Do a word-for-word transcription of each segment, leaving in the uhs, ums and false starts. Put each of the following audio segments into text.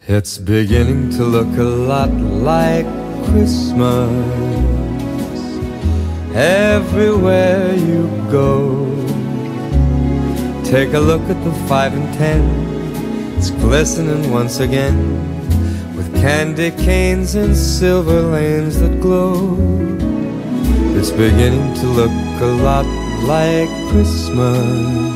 It's beginning to look a lot like Christmas everywhere you go. Take a look at the five and ten, it's glistening once again with candy canes and silver lanes that glow. It's beginning to look a lot like Christmas.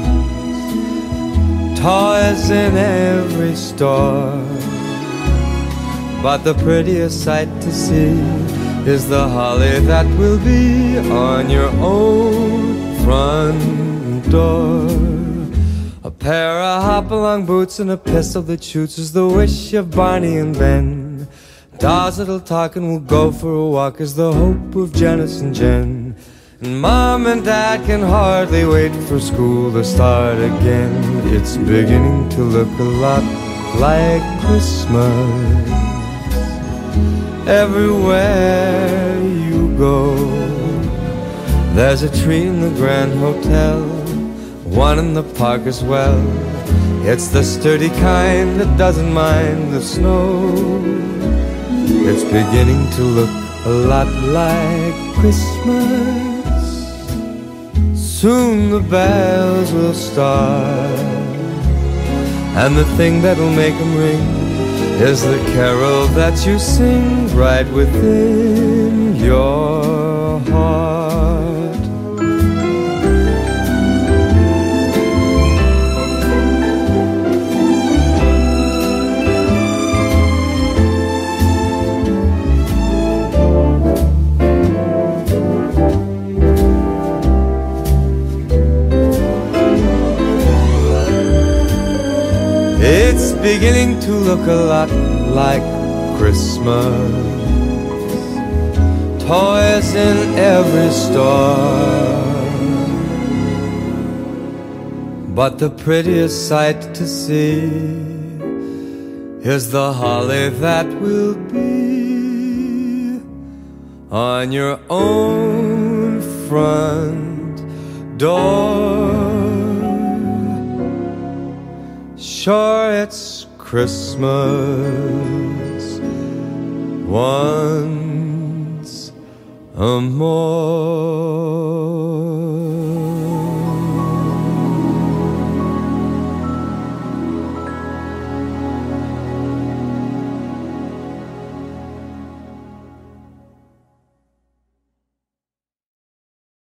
Toys in every store, but the prettiest sight to see is the holly that will be on your own front door. A pair of hop-along boots and a pistol that shoots is the wish of Barney and Ben. Dolls that'll talk and will go for a walk is the hope of Janice and Jen. And Mom and Dad can hardly wait for school to start again. It's beginning to look a lot like Christmas everywhere you go. There's a tree in the Grand Hotel, one in the park as well. It's the sturdy kind that doesn't mind the snow. It's beginning to look a lot like Christmas. Soon the bells will start, and the thing that'll make them ring is the carol that you sing right within your heart. It's beginning to look a lot like Christmas. Toys in every store, but the prettiest sight to see is the holly that will be on your own front door. Sure, it's Christmas once a more.